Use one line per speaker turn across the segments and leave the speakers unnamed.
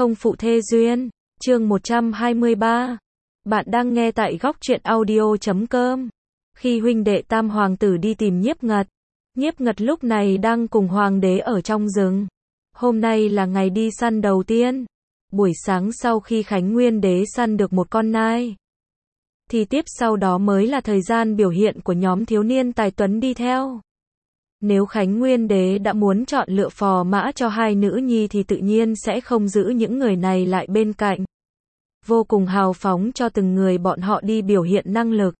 Không phụ thê duyên, chương 123. Bạn đang nghe tại góc truyện audio.com. Khi huynh đệ tam hoàng tử đi tìm Nhiếp Ngật lúc này đang cùng hoàng đế ở trong rừng. Hôm nay là ngày đi săn đầu tiên. Buổi sáng sau khi Khánh Nguyên đế săn được một con nai, thì tiếp sau đó mới là thời gian biểu hiện của nhóm thiếu niên tài tuấn đi theo. Nếu Khánh Nguyên đế đã muốn chọn lựa phò mã cho hai nữ nhi thì tự nhiên sẽ không giữ những người này lại bên cạnh. Vô cùng hào phóng cho từng người bọn họ đi biểu hiện năng lực.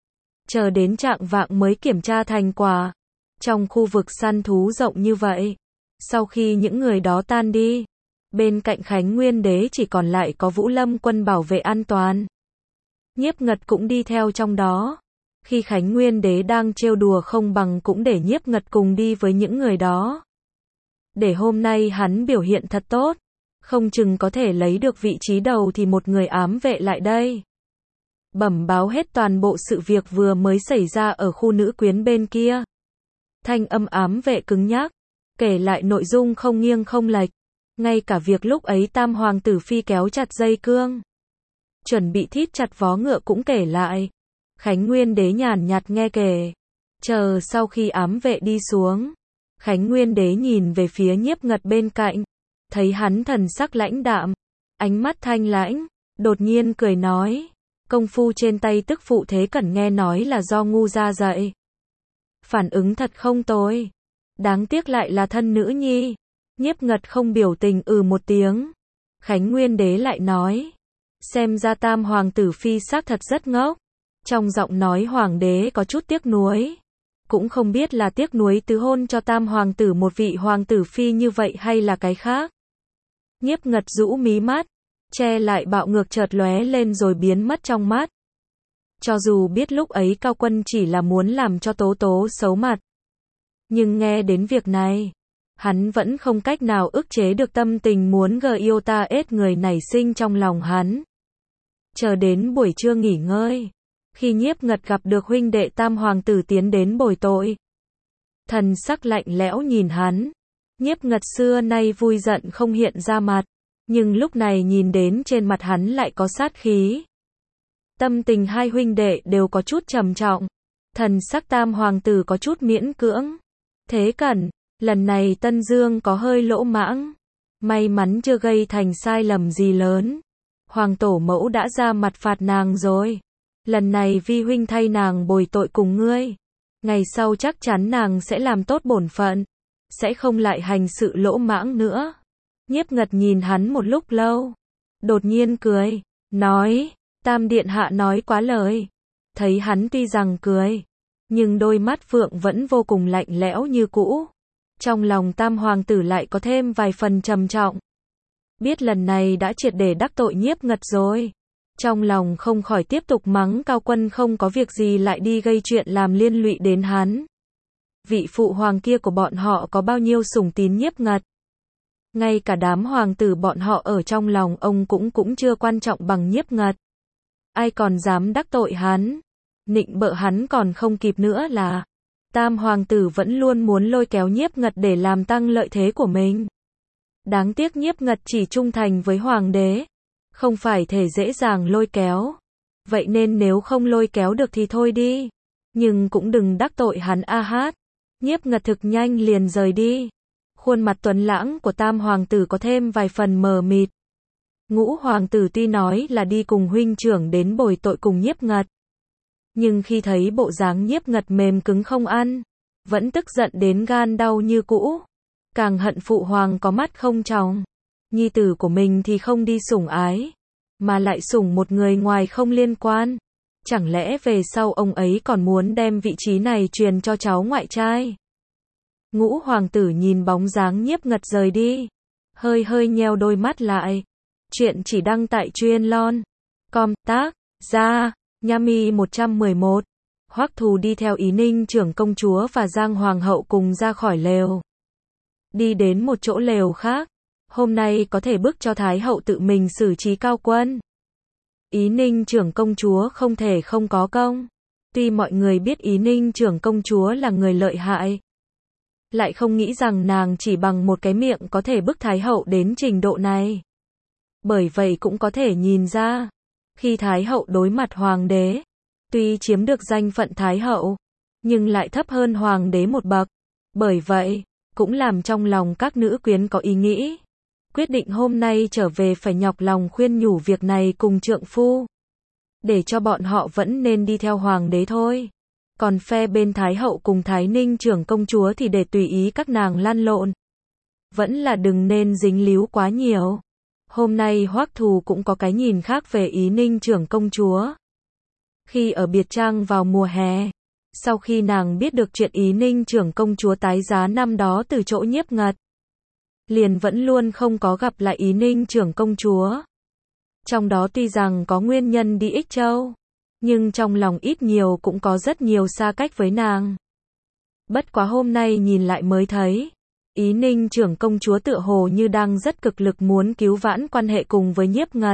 Chờ đến chạng vạng mới kiểm tra thành quả. Trong khu vực săn thú rộng như vậy, sau khi những người đó tan đi, bên cạnh Khánh Nguyên đế chỉ còn lại có Vũ Lâm quân bảo vệ an toàn. Nhiếp Ngật cũng đi theo trong đó. Khi Khánh Nguyên đế đang trêu đùa không bằng cũng để Nhiếp Ngật cùng đi với những người đó. Để hôm nay hắn biểu hiện thật tốt, không chừng có thể lấy được vị trí đầu thì một người ám vệ lại đây. Bẩm báo hết toàn bộ sự việc vừa mới xảy ra ở khu nữ quyến bên kia. Thanh âm ám vệ cứng nhắc, kể lại nội dung không nghiêng không lệch. Ngay cả việc lúc ấy tam hoàng tử phi kéo chặt dây cương, chuẩn bị thít chặt vó ngựa cũng kể lại. Khánh Nguyên đế nhàn nhạt nghe kể. Chờ sau khi ám vệ đi xuống, Khánh Nguyên đế nhìn về phía Nhiếp Ngật bên cạnh, thấy hắn thần sắc lãnh đạm, ánh mắt thanh lãnh, đột nhiên cười nói, công phu trên tay tức phụ thế cẩn nghe nói là do ngu gia dạy. Phản ứng thật không tồi, đáng tiếc lại là thân nữ nhi. Nhiếp Ngật không biểu tình một tiếng. Khánh Nguyên đế lại nói, xem ra tam hoàng tử phi xác thật rất ngốc. Trong giọng nói hoàng đế có chút tiếc nuối. Cũng không biết là tiếc nuối tứ hôn cho tam hoàng tử một vị hoàng tử phi như vậy hay là cái khác. Nhiếp Ngật rũ mí mắt, che lại bạo ngược chợt lóe lên rồi biến mất trong mắt. Cho dù biết lúc ấy Cao Quân chỉ là muốn làm cho Tố Tố xấu mặt, nhưng nghe đến việc này, hắn vẫn không cách nào ức chế được tâm tình muốn Giota ết người nảy sinh trong lòng hắn. Chờ đến buổi trưa nghỉ ngơi, khi Nhiếp Ngật gặp được huynh đệ tam hoàng tử tiến đến bồi tội, thần sắc lạnh lẽo nhìn hắn. Nhiếp Ngật xưa nay vui giận không hiện ra mặt, nhưng lúc này nhìn đến trên mặt hắn lại có sát khí. Tâm tình hai huynh đệ đều có chút trầm trọng, thần sắc tam hoàng tử có chút miễn cưỡng. Thế Cẩn, lần này Tân Dương có hơi lỗ mãng, may mắn chưa gây thành sai lầm gì lớn. Hoàng tổ mẫu đã ra mặt phạt nàng rồi. Lần này vi huynh thay nàng bồi tội cùng ngươi. Ngày sau chắc chắn nàng sẽ làm tốt bổn phận, sẽ không lại hành sự lỗ mãng nữa. Nhiếp Ngật nhìn hắn một lúc lâu, đột nhiên cười, nói, tam điện hạ nói quá lời. Thấy hắn tuy rằng cười, nhưng đôi mắt phượng vẫn vô cùng lạnh lẽo như cũ. Trong lòng tam hoàng tử lại có thêm vài phần trầm trọng. Biết lần này đã triệt để đắc tội Nhiếp Ngật rồi. Trong lòng không khỏi tiếp tục mắng Cao Quân không có việc gì lại đi gây chuyện làm liên lụy đến hắn. Vị phụ hoàng kia của bọn họ có bao nhiêu sủng tín Nhiếp Ngật. Ngay cả đám hoàng tử bọn họ ở trong lòng ông cũng chưa quan trọng bằng Nhiếp Ngật. Ai còn dám đắc tội hắn, nịnh bợ hắn còn không kịp nữa là. Tam hoàng tử vẫn luôn muốn lôi kéo Nhiếp Ngật để làm tăng lợi thế của mình. Đáng tiếc Nhiếp Ngật chỉ trung thành với hoàng đế, không phải thể dễ dàng lôi kéo. Vậy nên nếu không lôi kéo được thì thôi đi, nhưng cũng đừng đắc tội hắn a hát. Nhiếp Ngật thực nhanh liền rời đi. Khuôn mặt tuấn lãng của tam hoàng tử có thêm vài phần mờ mịt. Ngũ hoàng tử tuy nói là đi cùng huynh trưởng đến bồi tội cùng Nhiếp Ngật, nhưng khi thấy bộ dáng Nhiếp Ngật mềm cứng không ăn, vẫn tức giận đến gan đau như cũ. Càng hận phụ hoàng có mắt không tròng. Nhi tử của mình thì không đi sủng ái, mà lại sủng một người ngoài không liên quan. Chẳng lẽ về sau ông ấy còn muốn đem vị trí này truyền cho cháu ngoại trai? Ngũ hoàng tử nhìn bóng dáng Nhiếp Ngật rời đi, hơi nheo đôi mắt lại. Chuyện chỉ đăng tại truyện.com, tác giả Nhami 111. Hoắc Thù đi theo Ý Ninh trưởng công chúa và Giang hoàng hậu cùng ra khỏi lều, đi đến một chỗ lều khác. Hôm nay có thể bức cho thái hậu tự mình xử trí Cao Quân. Ý Ninh trưởng công chúa không thể không có công. Tuy mọi người biết Ý Ninh trưởng công chúa là người lợi hại, lại không nghĩ rằng nàng chỉ bằng một cái miệng có thể bức thái hậu đến trình độ này. Bởi vậy cũng có thể nhìn ra, khi Thái hậu đối mặt hoàng đế, tuy chiếm được danh phận Thái hậu, nhưng lại thấp hơn hoàng đế một bậc. Bởi vậy, cũng làm trong lòng các nữ quyến có ý nghĩ, quyết định hôm nay trở về phải nhọc lòng khuyên nhủ việc này cùng trượng phu, để cho bọn họ vẫn nên đi theo hoàng đế thôi. Còn phe bên Thái hậu cùng Thái Ninh trưởng công chúa thì để tùy ý các nàng lăn lộn. Vẫn là đừng nên dính líu quá nhiều. Hôm nay Hoắc Thù cũng có cái nhìn khác về Ý Ninh trưởng công chúa. Khi ở biệt trang vào mùa hè, sau khi nàng biết được chuyện Ý Ninh trưởng công chúa tái giá năm đó từ chỗ Nhiếp Ngật, liền vẫn luôn không có gặp lại Ý Ninh trưởng công chúa. Trong đó tuy rằng có nguyên nhân đi Ích Châu, nhưng trong lòng ít nhiều cũng có rất nhiều xa cách với nàng. Bất quá hôm nay nhìn lại mới thấy, Ý Ninh trưởng công chúa tựa hồ như đang rất cực lực muốn cứu vãn quan hệ cùng với Nhiếp Ngật.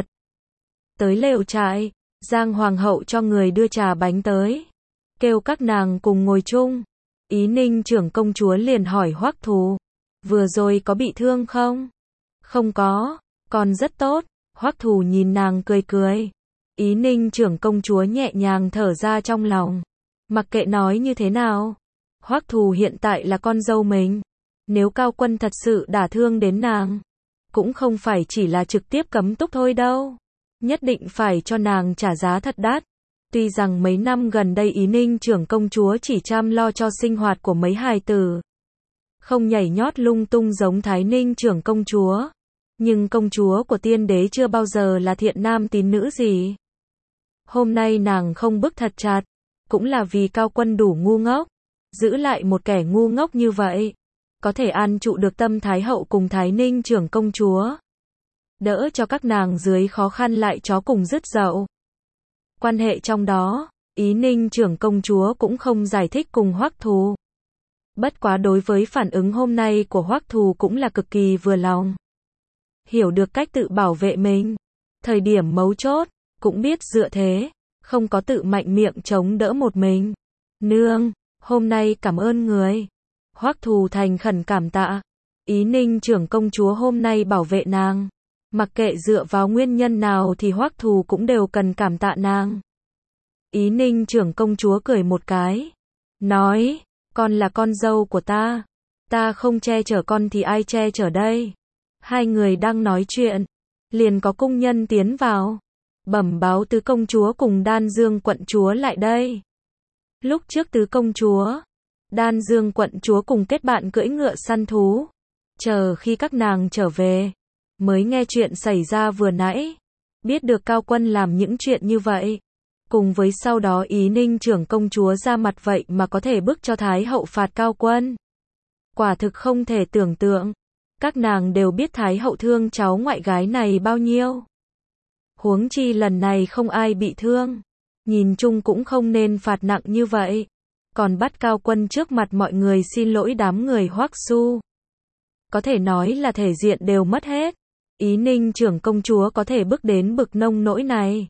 Tới lều trại, Giang Hoàng hậu cho người đưa trà bánh tới, kêu các nàng cùng ngồi chung. Ý Ninh trưởng công chúa liền hỏi Hoắc Thù, vừa rồi có bị thương không? Không có, còn rất tốt. Hoắc Thù nhìn nàng cười cười. Ý Ninh trưởng công chúa nhẹ nhàng thở ra trong lòng. Mặc kệ nói như thế nào, Hoắc Thù hiện tại là con dâu mình. Nếu Cao Quân thật sự đả thương đến nàng, cũng không phải chỉ là trực tiếp cấm túc thôi đâu. Nhất định phải cho nàng trả giá thật đắt. Tuy rằng mấy năm gần đây Ý Ninh trưởng công chúa chỉ chăm lo cho sinh hoạt của mấy hài tử, không nhảy nhót lung tung giống Thái Ninh trưởng công chúa. Nhưng công chúa của tiên đế chưa bao giờ là thiện nam tín nữ gì. Hôm nay nàng không bức thật chặt, cũng là vì Cao Quân đủ ngu ngốc. Giữ lại một kẻ ngu ngốc như vậy, có thể an trụ được tâm Thái hậu cùng Thái Ninh trưởng công chúa. Đỡ cho các nàng dưới khó khăn lại chó cùng rứt dậu. Quan hệ trong đó, Ý Ninh trưởng công chúa cũng không giải thích cùng Hoắc Thù. Bất quá đối với phản ứng hôm nay của Hoắc Thù cũng là cực kỳ vừa lòng. Hiểu được cách tự bảo vệ mình. Thời điểm mấu chốt, cũng biết dựa thế, không có tự mạnh miệng chống đỡ một mình. Nương, hôm nay cảm ơn người. Hoắc Thù thành khẩn cảm tạ. Ý Ninh trưởng công chúa hôm nay bảo vệ nàng. Mặc kệ dựa vào nguyên nhân nào thì Hoắc Thù cũng đều cần cảm tạ nàng. Ý Ninh trưởng công chúa cười một cái. Nói, con là con dâu của ta. Ta không che chở con thì ai che chở đây? Hai người đang nói chuyện, liền có cung nhân tiến vào, bẩm báo tứ công chúa cùng Đan Dương quận chúa lại đây. Lúc trước tứ công chúa, Đan Dương quận chúa cùng kết bạn cưỡi ngựa săn thú, chờ khi các nàng trở về, mới nghe chuyện xảy ra vừa nãy, biết được Cao Quân làm những chuyện như vậy. Cùng với sau đó Ý Ninh trưởng công chúa ra mặt vậy mà có thể bức cho Thái hậu phạt Cao Quân. Quả thực không thể tưởng tượng. Các nàng đều biết Thái hậu thương cháu ngoại gái này bao nhiêu. Huống chi lần này không ai bị thương. Nhìn chung cũng không nên phạt nặng như vậy. Còn bắt Cao Quân trước mặt mọi người xin lỗi đám người Hoắc Su. Có thể nói là thể diện đều mất hết. Ý Ninh trưởng công chúa có thể bước đến bực nông nỗi này.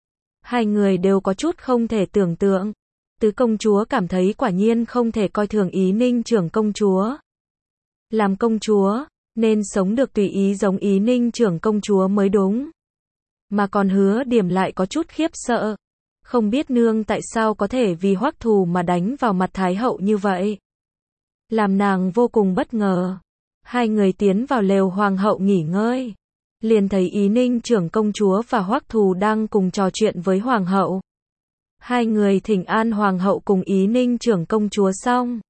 Hai người đều có chút không thể tưởng tượng. Tứ công chúa cảm thấy quả nhiên không thể coi thường Ý Ninh trưởng công chúa. Làm công chúa, nên sống được tùy ý giống Ý Ninh trưởng công chúa mới đúng. Mà còn Hứa Điểm lại có chút khiếp sợ. Không biết nương tại sao có thể vì Hoắc Thù mà đánh vào mặt Thái hậu như vậy. Làm nàng vô cùng bất ngờ. Hai người tiến vào lều hoàng hậu nghỉ ngơi. Liền thấy Ý Ninh trưởng công chúa và Hoắc Thù đang cùng trò chuyện với hoàng hậu. Hai người thỉnh an hoàng hậu cùng Ý Ninh trưởng công chúa xong.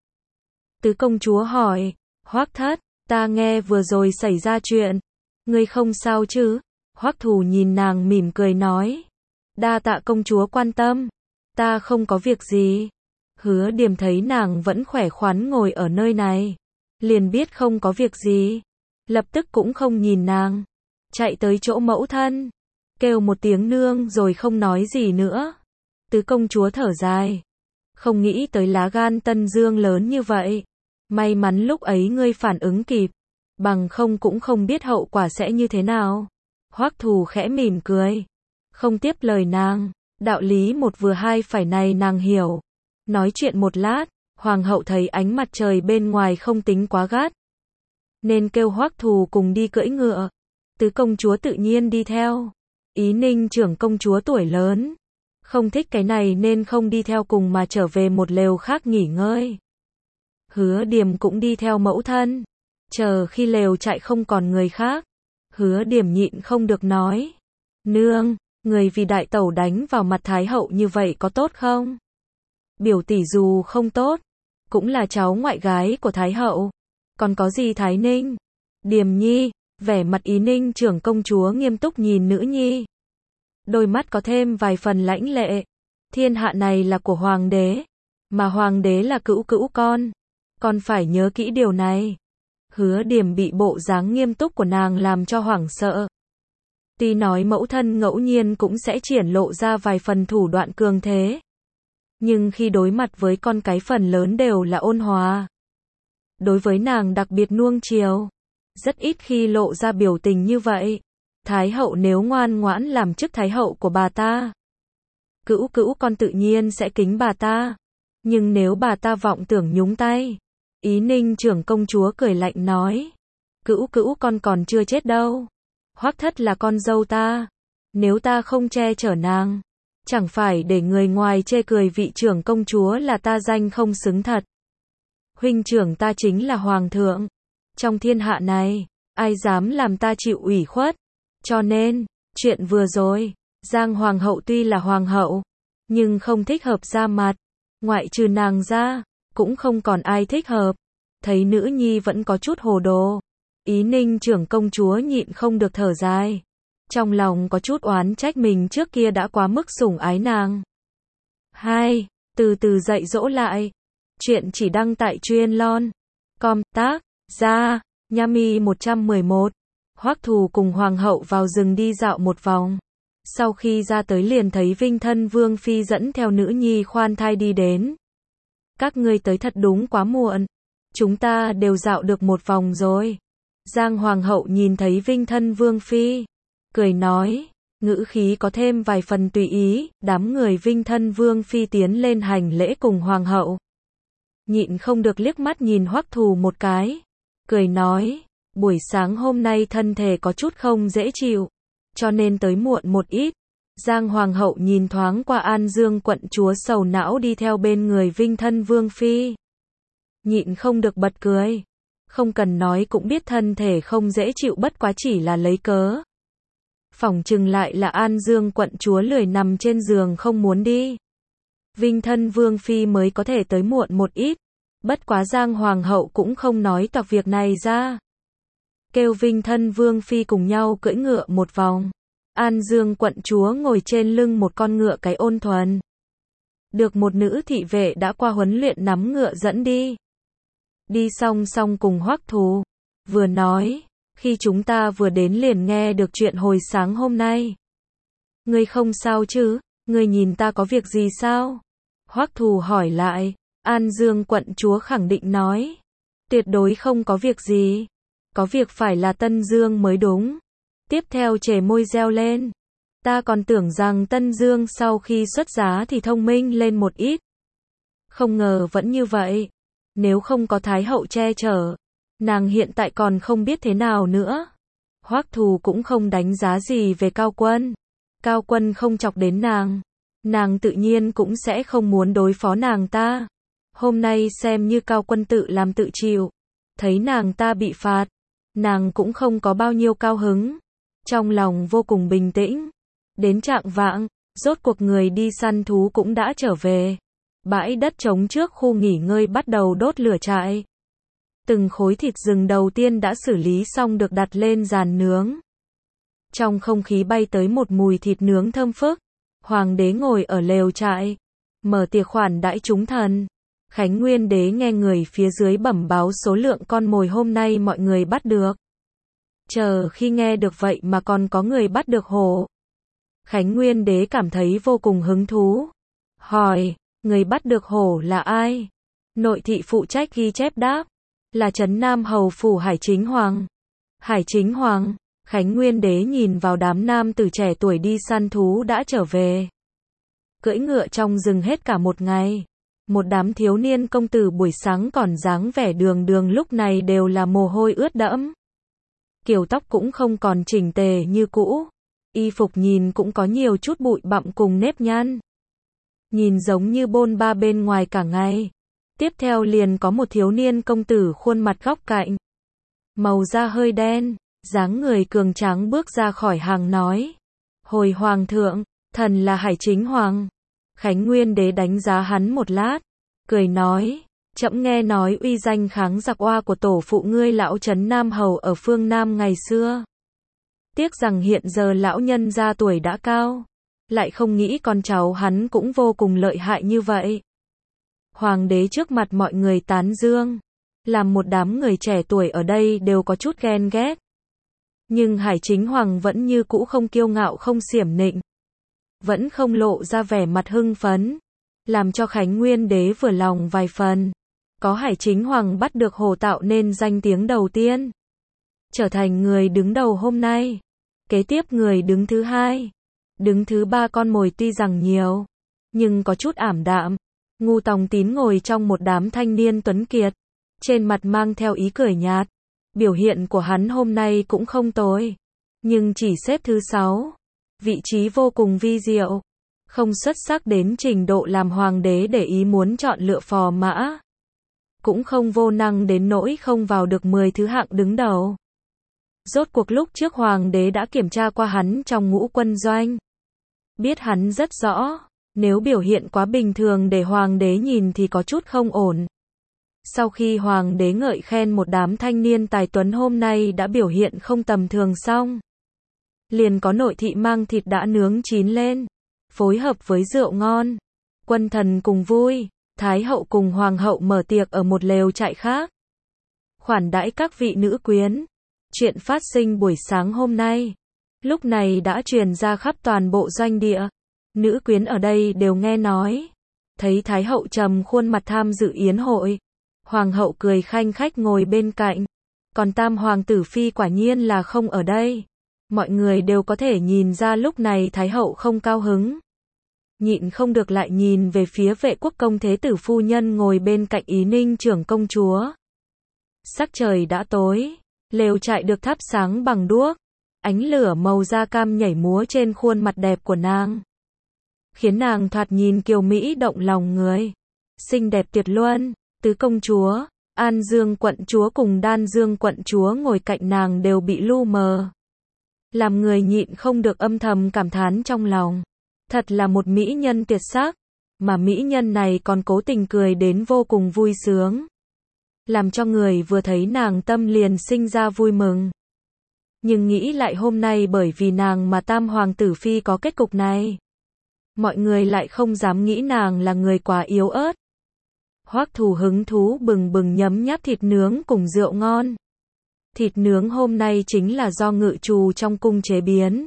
Tứ công chúa hỏi, Hoắc thất, ta nghe vừa rồi xảy ra chuyện. Ngươi không sao chứ? Hoắc Thù nhìn nàng mỉm cười nói. Đa tạ công chúa quan tâm. Ta không có việc gì. Hứa Điểm thấy nàng vẫn khỏe khoắn ngồi ở nơi này. Liền biết không có việc gì. Lập tức cũng không nhìn nàng. Chạy tới chỗ mẫu thân. Kêu một tiếng nương rồi không nói gì nữa. Tứ công chúa thở dài. Không nghĩ tới lá gan Tân Dương lớn như vậy. May mắn lúc ấy ngươi phản ứng kịp. Bằng không cũng không biết hậu quả sẽ như thế nào. Hoắc Thù khẽ mỉm cười. Không tiếp lời nàng. Đạo lý một vừa hai phải này nàng hiểu. Nói chuyện một lát, hoàng hậu thấy ánh mặt trời bên ngoài không tính quá gắt. Nên kêu Hoắc Thù cùng đi cưỡi ngựa. Tứ công chúa tự nhiên đi theo. Ý Ninh trưởng công chúa tuổi lớn, không thích cái này nên không đi theo cùng mà trở về một lều khác nghỉ ngơi. Hứa Điềm cũng đi theo mẫu thân. Chờ khi lều chạy không còn người khác, Hứa Điềm nhịn không được nói. Nương, người vì đại tẩu đánh vào mặt Thái hậu như vậy có tốt không? Biểu tỷ dù không tốt, cũng là cháu ngoại gái của Thái hậu. Còn có gì Thái Ninh? Điềm nhi, vẻ mặt Ý Ninh trưởng công chúa nghiêm túc nhìn nữ nhi. Đôi mắt có thêm vài phần lãnh lệ. Thiên hạ này là của hoàng đế, mà hoàng đế là cữu cữu con phải nhớ kỹ điều này. Hứa Điềm bị bộ dáng nghiêm túc của nàng làm cho hoảng sợ. Tuy nói mẫu thân ngẫu nhiên cũng sẽ triển lộ ra vài phần thủ đoạn cường thế, nhưng khi đối mặt với con cái phần lớn đều là ôn hòa. Đối với nàng đặc biệt nuông chiều, rất ít khi lộ ra biểu tình như vậy. Thái hậu nếu ngoan ngoãn làm chức thái hậu của bà ta, cữu cữu con tự nhiên sẽ kính bà ta. Nhưng nếu bà ta vọng tưởng nhúng tay, Ý Ninh trưởng công chúa cười lạnh nói, cữu cữu con còn chưa chết đâu. Hoắc thất là con dâu ta, nếu ta không che chở nàng, chẳng phải để người ngoài chê cười vị trưởng công chúa là ta danh không xứng thật. Huynh trưởng ta chính là hoàng thượng, trong thiên hạ này, ai dám làm ta chịu ủy khuất. Cho nên, chuyện vừa rồi, Giang hoàng hậu tuy là hoàng hậu, nhưng không thích hợp ra mặt, ngoại trừ nàng ra, cũng không còn ai thích hợp. Thấy nữ nhi vẫn có chút hồ đồ, Ý Ninh trưởng công chúa nhịn không được thở dài. Trong lòng có chút oán trách mình trước kia đã quá mức sủng ái nàng. 2. Từ từ dạy dỗ lại. Chuyện chỉ đăng tại truyện.com, tác giả Nhami 111. Hoắc Thù cùng hoàng hậu vào rừng đi dạo một vòng. Sau khi ra tới liền thấy Vinh Thân Vương phi dẫn theo nữ nhi khoan thai đi đến. Các ngươi tới thật đúng quá muộn. Chúng ta đều dạo được một vòng rồi. Giang hoàng hậu nhìn thấy Vinh Thân Vương phi, cười nói, ngữ khí có thêm vài phần tùy ý. Đám người Vinh Thân Vương phi tiến lên hành lễ cùng hoàng hậu. Nhịn không được liếc mắt nhìn Hoắc Thù một cái, cười nói, buổi sáng hôm nay thân thể có chút không dễ chịu, cho nên tới muộn một ít. Giang hoàng hậu nhìn thoáng qua An Dương quận chúa sầu não đi theo bên người Vinh Thân Vương phi, nhịn không được bật cười. Không cần nói cũng biết thân thể không dễ chịu bất quá chỉ là lấy cớ. Phỏng chừng lại là An Dương quận chúa lười nằm trên giường không muốn đi. Vinh Thân Vương phi mới có thể tới muộn một ít. Bất quá Giang hoàng hậu cũng không nói toạc việc này ra. Kêu Vinh Thân Vương phi cùng nhau cưỡi ngựa một vòng. An Dương quận chúa ngồi trên lưng một con ngựa cái ôn thuần, được một nữ thị vệ đã qua huấn luyện nắm ngựa dẫn đi. Đi song song cùng Hoắc Thù, vừa nói, khi chúng ta vừa đến liền nghe được chuyện hồi sáng hôm nay. Ngươi không sao chứ, ngươi nhìn ta có việc gì sao? Hoắc Thù hỏi lại. An Dương quận chúa khẳng định nói, tuyệt đối không có việc gì. Có việc phải là Tân Dương mới đúng. Tiếp theo chề môi reo lên. Ta còn tưởng rằng Tân Dương sau khi xuất giá thì thông minh lên một ít. Không ngờ vẫn như vậy. Nếu không có Thái hậu che chở, nàng hiện tại còn không biết thế nào nữa. Hoắc Thù cũng không đánh giá gì về Cao Quân. Cao Quân không chọc đến nàng tự nhiên cũng sẽ không muốn đối phó nàng ta. Hôm nay xem như Cao Quân tự làm tự chịu. Thấy nàng ta bị phạt, nàng cũng không có bao nhiêu cao hứng. Trong lòng vô cùng bình tĩnh. Đến chạng vạng, rốt cuộc người đi săn thú cũng đã trở về. Bãi đất trống trước khu nghỉ ngơi bắt đầu đốt lửa trại. Từng khối thịt rừng đầu tiên đã xử lý xong được đặt lên giàn nướng. Trong không khí bay tới một mùi thịt nướng thơm phức. Hoàng đế ngồi ở lều trại, mở tiệc khoản đãi chúng thần. Khánh Nguyên đế nghe người phía dưới bẩm báo số lượng con mồi hôm nay mọi người bắt được. Chờ khi nghe được vậy mà còn có người bắt được hổ. Khánh Nguyên đế cảm thấy vô cùng hứng thú. Hỏi, người bắt được hổ là ai? Nội thị phụ trách ghi chép đáp, là Trấn Nam hầu phủ Hải Chính Hoàng. Hải Chính Hoàng? Khánh Nguyên đế nhìn vào đám nam tử trẻ tuổi đi săn thú đã trở về. Cưỡi ngựa trong rừng hết cả một ngày. Một đám thiếu niên công tử buổi sáng còn dáng vẻ đường đường lúc này đều là mồ hôi ướt đẫm. kiểu tóc cũng không còn chỉnh tề như cũ, y phục nhìn cũng có nhiều chút bụi bặm cùng nếp nhăn. Nhìn giống như bôn ba bên ngoài cả ngày. Tiếp theo liền có một thiếu niên công tử khuôn mặt góc cạnh. Màu da hơi đen, dáng người cường tráng bước ra khỏi hàng nói. Hồi hoàng thượng, thần là Hải Chính Hoàng. Khánh Nguyên đế đánh giá hắn một lát, cười nói. Trẫm nghe nói uy danh kháng giặc oa của tổ phụ ngươi lão Trấn Nam Hầu ở phương Nam ngày xưa. Tiếc rằng hiện giờ lão nhân ra tuổi đã cao, lại không nghĩ con cháu hắn cũng vô cùng lợi hại như vậy. Hoàng đế trước mặt mọi người tán dương, làm một đám người trẻ tuổi ở đây đều có chút ghen ghét. Nhưng Hải Chính Hoàng vẫn như cũ không kiêu ngạo không xiểm nịnh, vẫn không lộ ra vẻ mặt hưng phấn, làm cho Khánh Nguyên đế vừa lòng vài phần. Có Hải Chính Hoàng bắt được Hồ tạo nên danh tiếng đầu tiên, trở thành người đứng đầu hôm nay. Kế tiếp người đứng thứ hai, đứng thứ ba con mồi tuy rằng nhiều, nhưng có chút ảm đạm. Ngu Tòng Tín ngồi trong một đám thanh niên tuấn kiệt, trên mặt mang theo ý cười nhạt. Biểu hiện của hắn hôm nay cũng không tồi, nhưng chỉ xếp thứ 6. Vị trí vô cùng vi diệu, không xuất sắc đến trình độ làm hoàng đế để ý muốn chọn lựa phò mã. Cũng không vô năng đến nỗi không vào được 10 thứ hạng đứng đầu. Rốt cuộc lúc trước hoàng đế đã kiểm tra qua hắn trong ngũ quân doanh. Biết hắn rất rõ, nếu biểu hiện quá bình thường để hoàng đế nhìn thì có chút không ổn. Sau khi hoàng đế ngợi khen một đám thanh niên tài tuấn hôm nay đã biểu hiện không tầm thường xong, liền có nội thị mang thịt đã nướng chín lên, phối hợp với rượu ngon. Quân thần cùng vui, Thái hậu cùng hoàng hậu mở tiệc ở một lều trại khác, khoản đãi các vị nữ quyến. Chuyện phát sinh buổi sáng hôm nay, lúc này đã truyền ra khắp toàn bộ doanh địa. Nữ quyến ở đây đều nghe nói. Thấy Thái hậu trầm khuôn mặt tham dự yến hội, hoàng hậu cười khanh khách ngồi bên cạnh. Còn tam hoàng tử phi quả nhiên là không ở đây. Mọi người đều có thể nhìn ra lúc này Thái hậu không cao hứng. Nhịn không được lại nhìn về phía Vệ Quốc công thế tử phu nhân ngồi bên cạnh Ý Ninh trưởng công chúa. Sắc trời đã tối, lều trại được thắp sáng bằng đuốc, ánh lửa màu da cam nhảy múa trên khuôn mặt đẹp của nàng, khiến nàng thoạt nhìn kiều mỹ động lòng người, xinh đẹp tuyệt luân. Tứ công chúa, An Dương quận chúa cùng Đan Dương quận chúa ngồi cạnh nàng đều bị lu mờ, làm người nhịn không được âm thầm cảm thán trong lòng. Thật là một mỹ nhân tuyệt sắc, mà mỹ nhân này còn cố tình cười đến vô cùng vui sướng, làm cho người vừa thấy nàng tâm liền sinh ra vui mừng. Nhưng nghĩ lại hôm nay bởi vì nàng mà tam hoàng tử phi có kết cục này, mọi người lại không dám nghĩ nàng là người quá yếu ớt. Hoắc Thù hứng thú bừng bừng nhấm nháp thịt nướng cùng rượu ngon. Thịt nướng hôm nay chính là do ngự trù trong cung chế biến.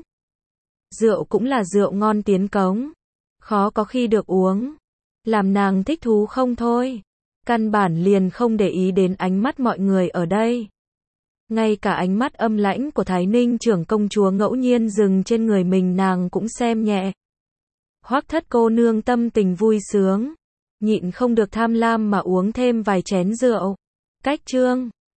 Rượu cũng là rượu ngon tiến cống, khó có khi được uống, làm nàng thích thú không thôi. Căn bản liền không để ý đến ánh mắt mọi người ở đây. Ngay cả ánh mắt âm lãnh của Thái Ninh trưởng công chúa ngẫu nhiên dừng trên người mình nàng cũng xem nhẹ. Hoắc thất cô nương tâm tình vui sướng, nhịn không được tham lam mà uống thêm vài chén rượu. Cách chương